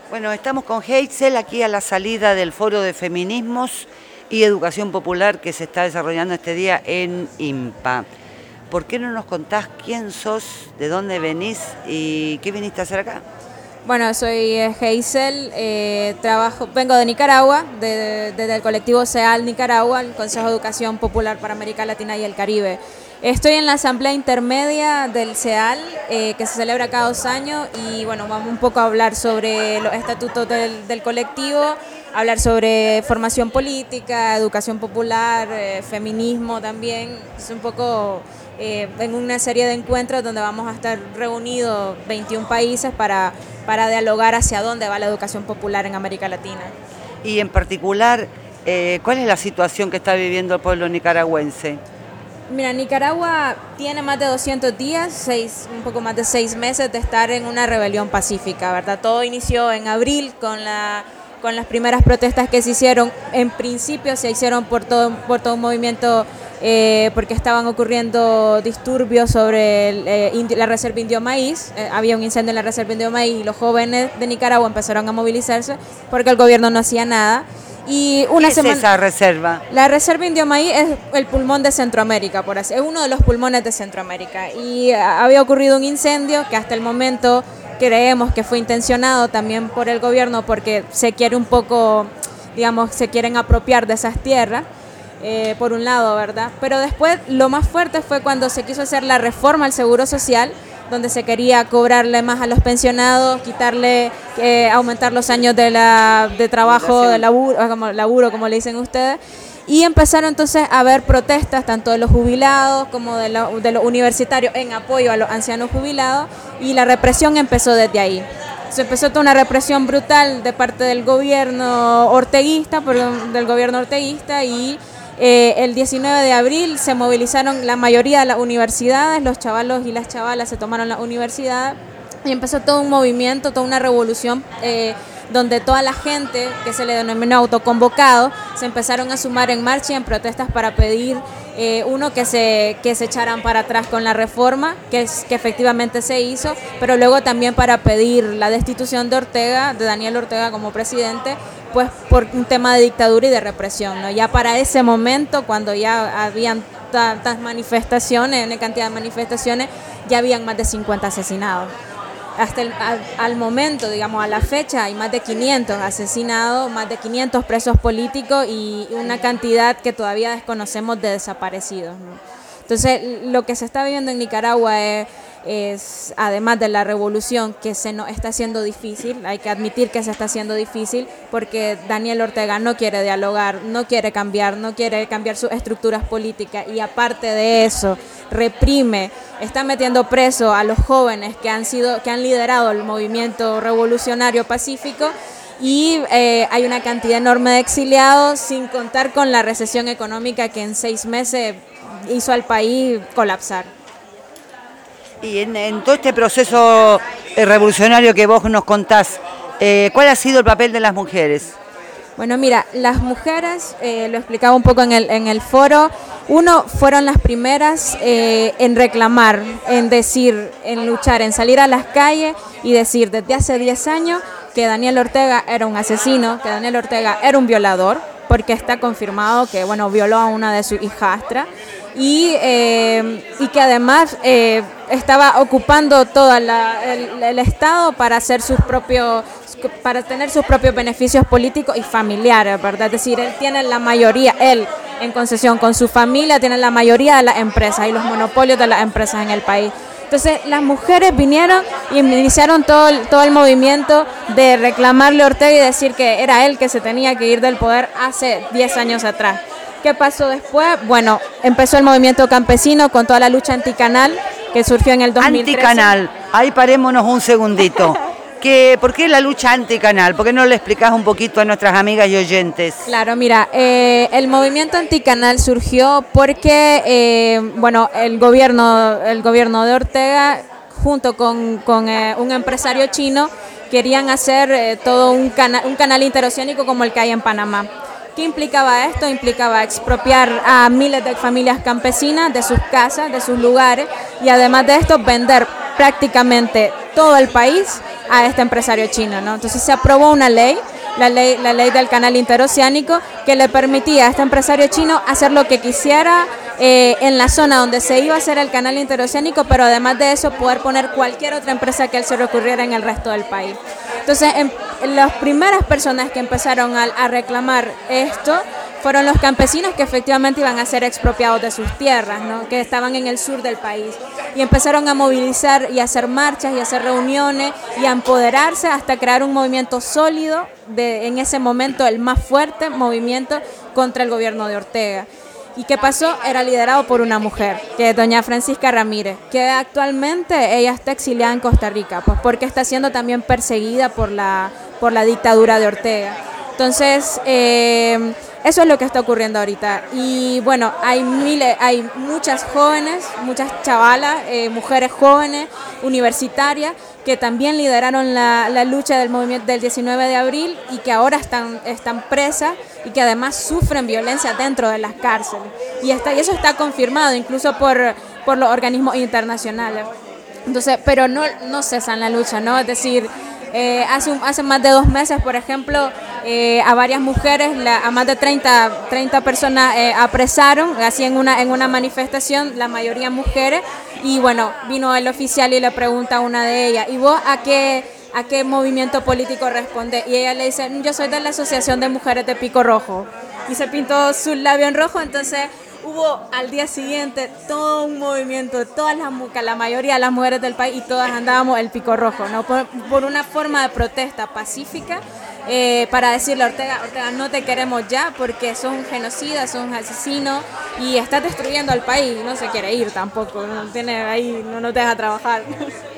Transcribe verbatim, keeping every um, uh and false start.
Bueno, estamos con Heitzel aquí a la salida del Foro de Feminismos y Educación Popular que se está desarrollando este día en IMPA. ¿Por qué no nos contás quién sos, de dónde venís y qué viniste a hacer acá? Bueno, soy Heitzel, eh, trabajo, vengo de Nicaragua, desde de, de el colectivo SEAL Nicaragua, el Consejo de Educación Popular para América Latina y el Caribe. Estoy en la asamblea intermedia del SEAL, eh, que se celebra cada dos años, y bueno, vamos un poco a hablar sobre los estatutos del, del colectivo, hablar sobre formación política, educación popular, eh, feminismo también. Es un poco eh, en una serie de encuentros donde vamos a estar reunidos veintiún países para, para dialogar hacia dónde va la educación popular en América Latina. Y en particular, eh, ¿cuál es la situación que está viviendo el pueblo nicaragüense? Mira, Nicaragua tiene más de doscientos días, seis, un poco más de seis meses de estar en una rebelión pacífica, ¿verdad? Todo inició en abril con, la, con las primeras protestas que se hicieron. En principio se hicieron por todo, por todo un movimiento eh, porque estaban ocurriendo disturbios sobre el, eh, indio, la reserva Indio Maíz. Eh, había un incendio en la reserva Indio Maíz y los jóvenes de Nicaragua empezaron a movilizarse porque el gobierno no hacía nada. Y una ¿Qué semana, es esa reserva? La reserva Indio Maíz es el pulmón de Centroamérica, por así, es uno de los pulmones de Centroamérica. Y había ocurrido un incendio que hasta el momento creemos que fue intencionado también por el gobierno porque se quiere un poco, digamos, se quieren apropiar de esas tierras, eh, por un lado, ¿verdad? Pero después lo más fuerte fue cuando se quiso hacer la reforma al Seguro Social, donde se quería cobrarle más a los pensionados, quitarle, eh, aumentar los años de, la, de trabajo, de laburo como, laburo, como le dicen ustedes, y empezaron entonces a haber protestas tanto de los jubilados como de, la, de los universitarios en apoyo a los ancianos jubilados, y la represión empezó desde ahí. Se empezó toda una represión brutal de parte del gobierno orteguista, perdón, del gobierno orteguista, y Eh, el diecinueve de abril se movilizaron la mayoría de las universidades, los chavalos y las chavalas se tomaron la universidad y empezó todo un movimiento, toda una revolución eh, donde toda la gente que se le denominó autoconvocado se empezaron a sumar en marcha y en protestas para pedir eh, uno que se, que se echaran para atrás con la reforma, que, es, que efectivamente se hizo, pero luego también para pedir la destitución de Ortega, de Daniel Ortega como presidente, pues por un tema de dictadura y de represión, ¿no? Ya para ese momento, cuando ya habían tantas manifestaciones, una cantidad de manifestaciones, ya habían más de cincuenta asesinados. Hasta el, al, al momento, digamos, a la fecha, hay más de quinientos asesinados, más de quinientos presos políticos y una cantidad que todavía desconocemos de desaparecidos, ¿no? Entonces, lo que se está viviendo en Nicaragua es, es, además de la revolución, que se nos está haciendo difícil, hay que admitir que se está haciendo difícil, porque Daniel Ortega no quiere dialogar, no quiere cambiar, no quiere cambiar sus estructuras políticas, y aparte de eso, reprime, está metiendo preso a los jóvenes que han sido, que han liderado el movimiento revolucionario pacífico, y eh, hay una cantidad enorme de exiliados, sin contar con la recesión económica que en seis meses hizo al país colapsar. Y en, en todo este proceso revolucionario que vos nos contás, eh, ¿cuál ha sido el papel de las mujeres? Bueno, mira, las mujeres, eh, lo explicaba un poco en el, en el foro, uno, fueron las primeras eh, en reclamar, en decir, en luchar, en salir a las calles y decir desde hace diez años que Daniel Ortega era un asesino, que Daniel Ortega era un violador, porque está confirmado que, bueno, violó a una de sus hijastras, y, eh, y que además eh, estaba ocupando todo el, el Estado para hacer sus propios, para tener sus propios beneficios políticos y familiares, ¿verdad? Es decir, él tiene la mayoría, él en concesión con su familia, tiene la mayoría de las empresas y los monopolios de las empresas en el país. Entonces las mujeres vinieron y iniciaron todo el, todo el movimiento de reclamarle a Ortega y decir que era él que se tenía que ir del poder hace diez años atrás. ¿Qué pasó después? Bueno, empezó el movimiento campesino con toda la lucha anticanal que surgió en el dos mil trece. Anticanal, ahí parémonos un segundito. ¿Qué, ¿Por qué la lucha anticanal? ¿Por qué no le explicás un poquito a nuestras amigas y oyentes? Claro, mira, eh, el movimiento anticanal surgió porque, eh, bueno, el gobierno, el gobierno de Ortega, junto con, con eh, un empresario chino, querían hacer eh, todo un, cana un canal interoceánico como el que hay en Panamá. ¿Qué implicaba esto? Implicaba expropiar a miles de familias campesinas de sus casas, de sus lugares, y además de esto vender prácticamente todo el país a este empresario chino, ¿no? Entonces se aprobó una ley, la ley, la ley del canal interoceánico, que le permitía a este empresario chino hacer lo que quisiera eh, en la zona donde se iba a hacer el canal interoceánico, pero además de eso poder poner cualquier otra empresa que él se le ocurriera en el resto del país. Entonces, en, en las primeras personas que empezaron a, a reclamar esto fueron los campesinos que efectivamente iban a ser expropiados de sus tierras, ¿no? Que estaban en el sur del país. Y empezaron a movilizar y a hacer marchas y a hacer reuniones y a empoderarse hasta crear un movimiento sólido, de, en ese momento el más fuerte movimiento contra el gobierno de Ortega. ¿Y qué pasó? Era liderado por una mujer, que es doña Francisca Ramírez, que actualmente ella está exiliada en Costa Rica, pues porque está siendo también perseguida por la, por la dictadura de Ortega. Entonces, eh, eso es lo que está ocurriendo ahorita. Y bueno, hay miles, hay muchas jóvenes, muchas chavalas, eh, mujeres jóvenes, universitarias, que también lideraron la, la lucha del movimiento del diecinueve de abril y que ahora están, están presas y que además sufren violencia dentro de las cárceles. Y, está, y eso está confirmado incluso por, por los organismos internacionales. Entonces, pero no, no cesan la lucha, ¿no? Es decir, Eh, hace, un, hace más de dos meses, por ejemplo, eh, a varias mujeres, la, a más de treinta, treinta personas eh, apresaron, así en una, en una manifestación, la mayoría mujeres, y bueno, vino el oficial y le pregunta a una de ellas, ¿y vos a qué, a qué movimiento político responde? Y ella le dice, yo soy de la Asociación de Mujeres de Pico Rojo, y se pintó su labio en rojo. Entonces hubo al día siguiente todo un movimiento, todas las la mayoría de las mujeres del país, y todas andábamos el pico rojo, ¿no? Por, por una forma de protesta pacífica, eh, para decirle a Ortega, Ortega, no te queremos ya porque sos un genocida, sos un asesino y estás destruyendo al país. No se quiere ir tampoco, no tiene ahí, no nos deja trabajar.